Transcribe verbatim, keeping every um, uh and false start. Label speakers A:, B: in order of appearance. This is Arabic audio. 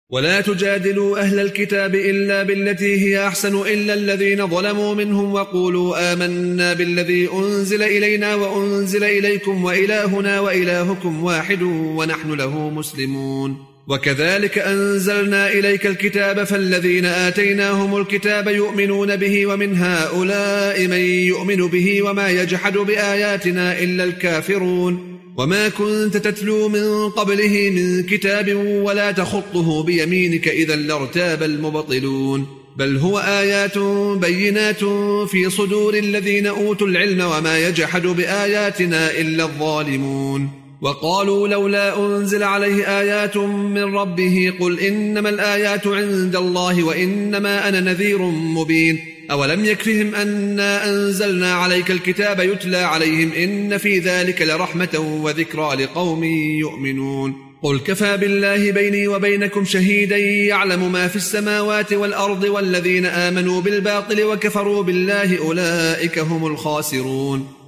A: ولا تجادلوا أهل الكتاب إلا بالتي هي أحسن إلا الذين ظلموا منهم وقولوا آمنا بالذي أنزل إلينا وأنزل إليكم وإلهنا وإلهكم واحد ونحن له مسلمون. وكذلك أنزلنا إليك الكتاب فالذين آتيناهم الكتاب يؤمنون به ومن هؤلاء من يؤمن به وما يجحد بآياتنا إلا الكافرون. وما كنت تتلو من قبله من كتاب ولا تخطه بيمينك إذا لارتاب المبطلون. بل هو آيات بينات في صدور الذين أوتوا العلم وما يجحد بآياتنا إلا الظالمون. وقالوا لولا أنزل عليه آيات من ربه قل إنما الآيات عند الله وإنما أنا نذير مبين. أولم يكفهم أنا أنزلنا عليك الكتاب يتلى عليهم إن في ذلك لرحمة وذكرى لقوم يؤمنون. قل كفى بالله بيني وبينكم شهيدا يعلم ما في السماوات والأرض والذين آمنوا بالباطل وكفروا بالله أولئك هم الخاسرون.